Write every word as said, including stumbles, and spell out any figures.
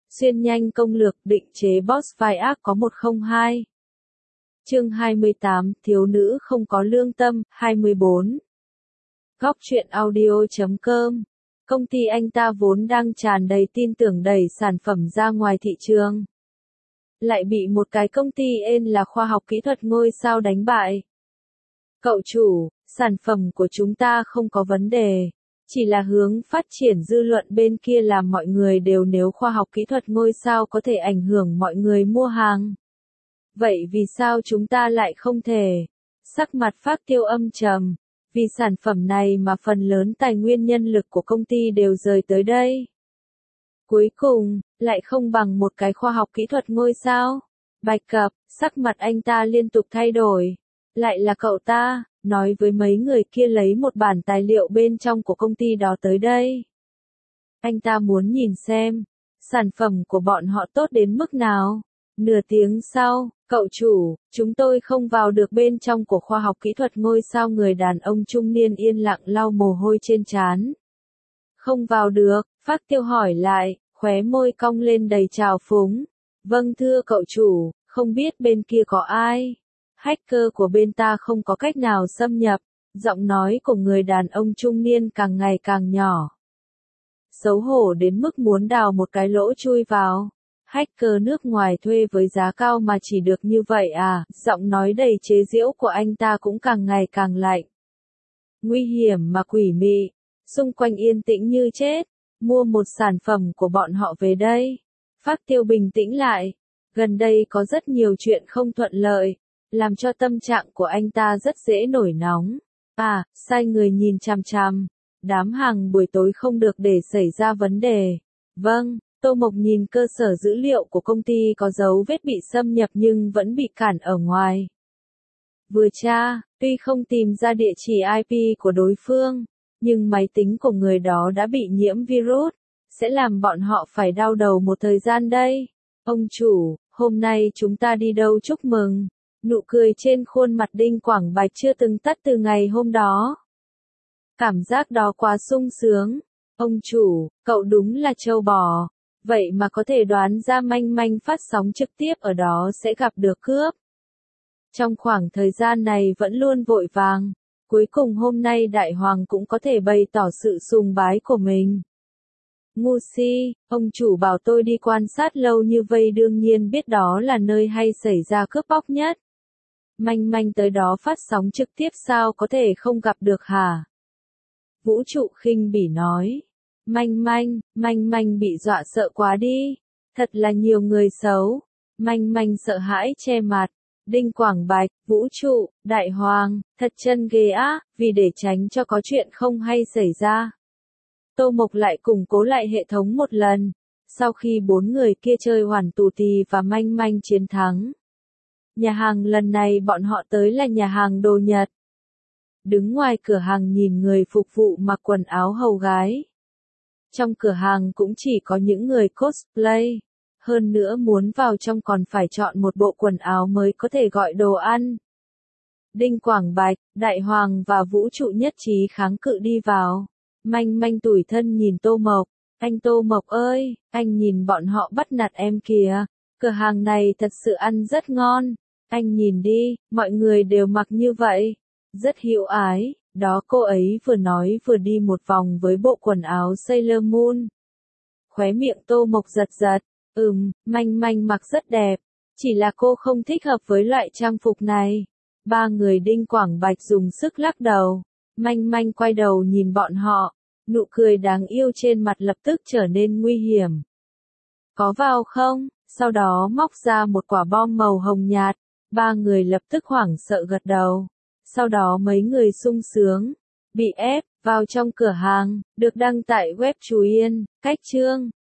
Xuyên nhanh công lược định chế boss vai ác có một không hai. Chương hai mươi tám, thiếu nữ không có lương tâm, hai mươi bốn. Góc truyện audio chấm com. Công ty anh ta vốn đang tràn đầy tin tưởng đẩy sản phẩm ra ngoài thị trường. Lại bị một cái công ty tên là khoa học kỹ thuật ngôi sao đánh bại. Cậu chủ, sản phẩm của chúng ta không có vấn đề. Chỉ là hướng phát triển dư luận bên kia làm mọi người đều nếu khoa học kỹ thuật ngôi sao có thể ảnh hưởng mọi người mua hàng. Vậy vì sao chúng ta lại không thể? Sắc mặt Phác Tiêu âm trầm. Vì sản phẩm này mà phần lớn tài nguyên nhân lực của công ty đều rời tới đây. Cuối cùng, lại không bằng một cái khoa học kỹ thuật ngôi sao. Bạch Cập, sắc mặt anh ta liên tục thay đổi. Lại là cậu ta, nói với mấy người kia lấy một bản tài liệu bên trong của công ty đó tới đây. Anh ta muốn nhìn xem, sản phẩm của bọn họ tốt đến mức nào. Nửa tiếng sau, cậu chủ, chúng tôi không vào được bên trong của khoa học kỹ thuật ngôi sao. Người đàn ông trung niên yên lặng lau mồ hôi trên trán. Không vào được, Phác Tiêu hỏi lại, khóe môi cong lên đầy trào phúng. Vâng thưa cậu chủ, không biết bên kia có ai. Hacker của bên ta không có cách nào xâm nhập. Giọng nói của người đàn ông trung niên càng ngày càng nhỏ. Xấu hổ đến mức muốn đào một cái lỗ chui vào. Hacker nước ngoài thuê với giá cao mà chỉ được như vậy à? Giọng nói đầy chế giễu của anh ta cũng càng ngày càng lạnh. Nguy hiểm mà quỷ mị. Xung quanh yên tĩnh như chết. Mua một sản phẩm của bọn họ về đây. Phác Tiêu bình tĩnh lại. Gần đây có rất nhiều chuyện không thuận lợi. Làm cho tâm trạng của anh ta rất dễ nổi nóng. À, sai người nhìn chằm chằm. Đám hàng buổi tối không được để xảy ra vấn đề. Vâng, Tô Mộc nhìn cơ sở dữ liệu của công ty có dấu vết bị xâm nhập nhưng vẫn bị cản ở ngoài. Vừa tra, tuy không tìm ra địa chỉ i pê của đối phương, nhưng máy tính của người đó đã bị nhiễm virus, sẽ làm bọn họ phải đau đầu một thời gian đây. Ông chủ, hôm nay chúng ta đi đâu chúc mừng? Nụ cười trên khuôn mặt Đinh Quảng Bạch chưa từng tắt từ ngày hôm đó. Cảm giác đó quá sung sướng. Ông chủ, cậu đúng là trâu bò. Vậy mà có thể đoán ra manh manh phát sóng trực tiếp ở đó sẽ gặp được cướp. Trong khoảng thời gian này vẫn luôn vội vàng. Cuối cùng hôm nay Đại Hoàng cũng có thể bày tỏ sự sùng bái của mình. Ngu si, ông chủ bảo tôi đi quan sát lâu như vây đương nhiên biết đó là nơi hay xảy ra cướp bóc nhất. Manh manh tới đó phát sóng trực tiếp sao có thể không gặp được hả? Vũ Trụ khinh bỉ nói. Manh manh, manh manh bị dọa sợ quá đi. Thật là nhiều người xấu. Manh manh sợ hãi che mặt. Đinh Quảng Bạch, Vũ Trụ, Đại Hoàng, thật chân ghê á, vì để tránh cho có chuyện không hay xảy ra. Tô Mộc lại củng cố lại hệ thống một lần. Sau khi bốn người kia chơi hoàn tù tì và manh manh chiến thắng. Nhà hàng lần này bọn họ tới là nhà hàng đồ Nhật. Đứng ngoài cửa hàng nhìn người phục vụ mặc quần áo hầu gái. Trong cửa hàng cũng chỉ có những người cosplay. Hơn nữa muốn vào trong còn phải chọn một bộ quần áo mới có thể gọi đồ ăn. Đinh Quảng Bạch, Đại Hoàng và Vũ Trụ nhất trí kháng cự đi vào. Manh manh tủi thân nhìn Tô Mộc. Anh Tô Mộc ơi, anh nhìn bọn họ bắt nạt em kìa. Cửa hàng này thật sự ăn rất ngon. Anh nhìn đi, mọi người đều mặc như vậy. Rất hữu ái. Đó cô ấy vừa nói vừa đi một vòng với bộ quần áo Sailor Moon. Khóe miệng Tô Mộc giật giật. Ừm, manh manh mặc rất đẹp. Chỉ là cô không thích hợp với loại trang phục này. Ba người Đinh Quảng Bạch dùng sức lắc đầu. Manh manh quay đầu nhìn bọn họ. Nụ cười đáng yêu trên mặt lập tức trở nên nguy hiểm. Có vào không? Sau đó móc ra một quả bom màu hồng nhạt. Ba người lập tức hoảng sợ gật đầu. Sau đó mấy người sung sướng. Bị ép, vào trong cửa hàng, được đăng tại web Chú Yên, cách chương.